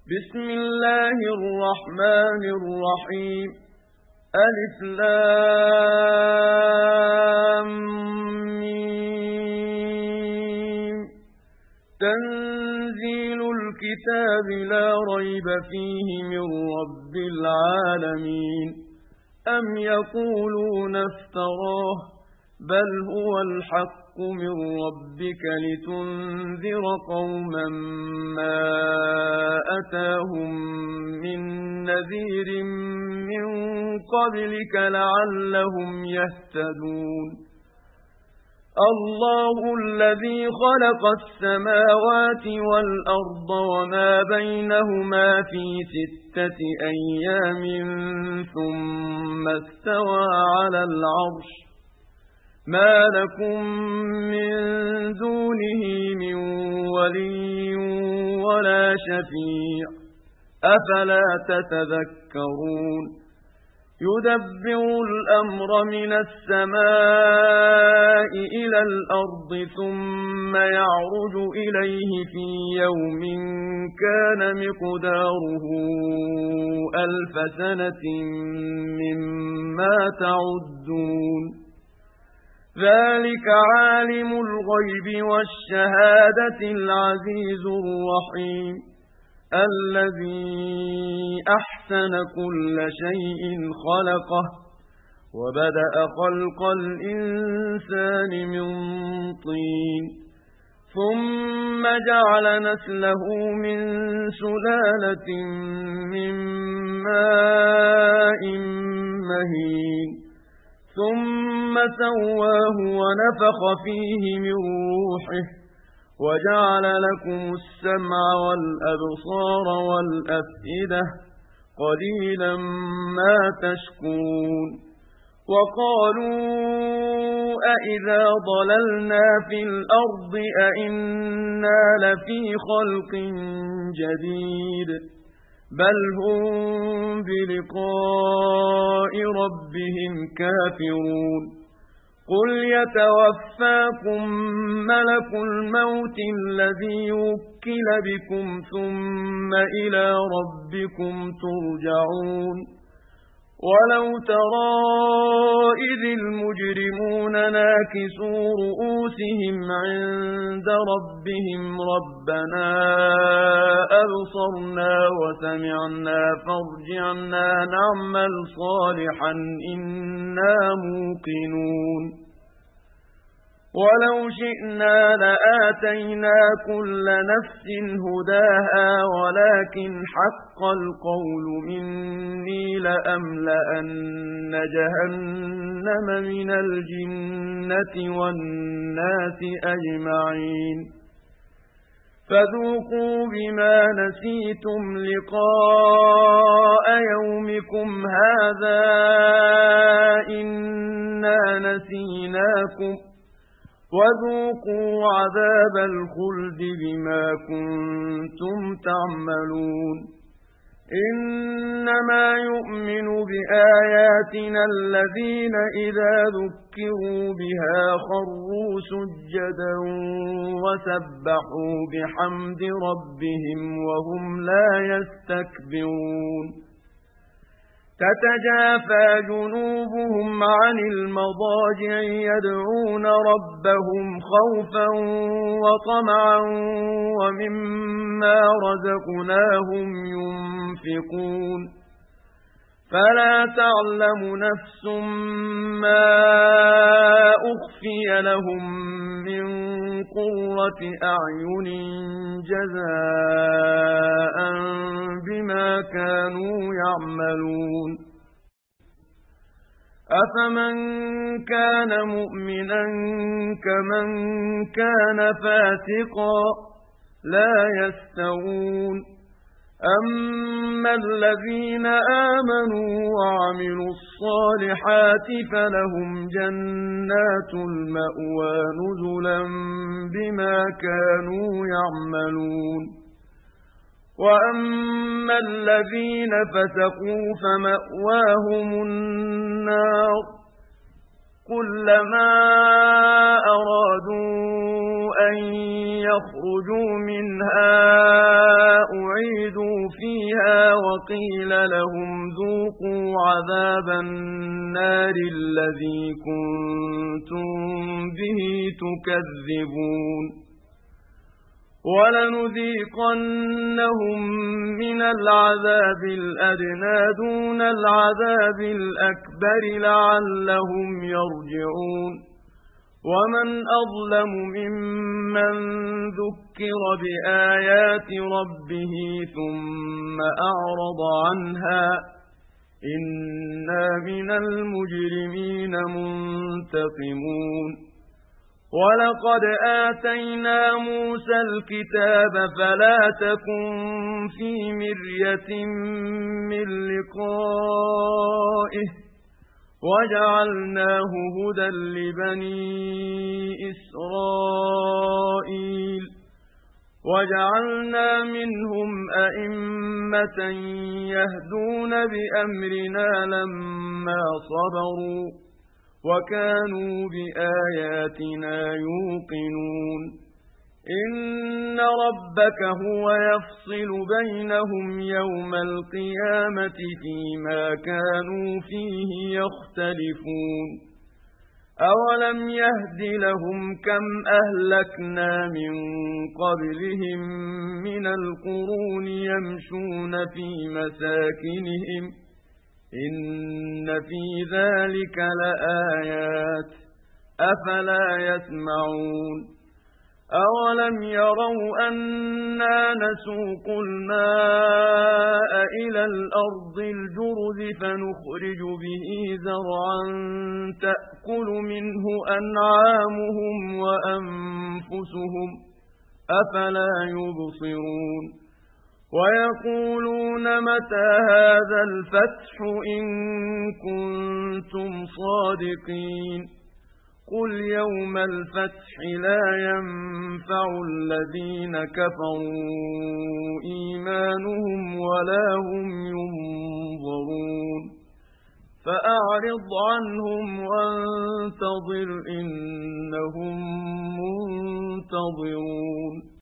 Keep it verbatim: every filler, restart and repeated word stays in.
بسم الله الرحمن الرحيم ألف لام ميم تنزيل الكتاب لا ريب فيه من رب العالمين أم يقولون افتراه بل هو الحق من ربك لتنذر قوما ما أتاهم من نذير من قبلك لعلهم يهتدون الله الذي خلق السماوات والأرض وما بينهما في ستة أيام ثم استوى على العرش ما لكم من دونه من ولي ولا شفيع أفلا تتذكرون يدبر الأمر من السماء إلى الأرض ثم يعرج إليه في يوم كان مقداره ألف سنة مما تعدون ذلك عالم الغيب والشهادة العزيز الرحيم الذي أحسن كل شيء خلقه وبدأ خلق الإنسان من طين ثم جعل نسله من سلالة من ماء مهين ثم سواه ونفخ فيه من روحه وجعل لكم السمع والأبصار والأفئدة قليلا ما تشكرون وقالوا أئذا ضللنا في الأرض أئنا لفي خلق جديد بل هم بلقاء ربهم كافرون قل يتوفاكم ملك الموت الذي وكل بكم ثم إلى ربكم ترجعون ولو ترى إذ المجرمون ناكسوا رؤوسهم عند ربهم ربنا أبصرنا وسمعنا فارجعنا نعمل صالحا إنا موقنون ولو شئنا لآتينا كل نفس هداها ولكن حق القول مني لأملأن جهنم من الجنة والناس أجمعين فذوقوا بما نسيتم لقاء يومكم هذا إنا نسيناكم وذوقوا عذاب الخلد بما كنتم تعملون إنما يؤمن بآياتنا الذين إذا ذكروا بها خروا سجدا وسبحوا بحمد ربهم وهم لا يستكبرون تتجافى جنوبهم عن المضاجع يدعون ربهم خوفا وطمعا ومما رزقناهم ينفقون فلا تعلم نفس ما أخفي لهم من قرة أعين جزاء بما كانوا يعملون أفمن كان مؤمنا كمن كان فاسقا لا يستوون أما الذين آمنوا وعملوا الصالحات فلهم جنات المأوى نزلا بما كانوا يعملون وأما الذين فسقوا فمأواهم النار كلما أرادوا أن يخرجوا منها أعيدوا فيها وقيل لهم ذوقوا عذاب النار الذي كنتم به تكذبون ولنذيقنهم من العذاب الأدنى دون العذاب الأكبر لعلهم يرجعون ومن أظلم ممن ذكر بآيات ربه ثم أعرض عنها إنا من المجرمين منتقمون ولقد آتينا موسى الكتاب فلا تكن في مرية من لقائه وجعلناه هدى لبني إسرائيل وجعلنا منهم أئمة يهدون بأمرنا لما صبروا وكانوا بآياتنا يوقنون إن ربك هو يفصل بينهم يوم القيامة فيما كانوا فيه يختلفون أولم يهد لهم كم أهلكنا من قبلهم من القرون يمشون في مساكنهم إن في ذلك لآيات أفلا يسمعون أولم يروا أنا نسوق الماء إلى الأرض الجرز فنخرج به زرعا تأكل منه أنعامهم وأنفسهم أفلا يبصرون ويقولون متى هذا الفتح إن كنتم صادقين قل يوم الفتح لا ينفع الذين كفروا إيمانهم ولا هم ينظرون فأعرض عنهم وانتظر إنهم منتظرون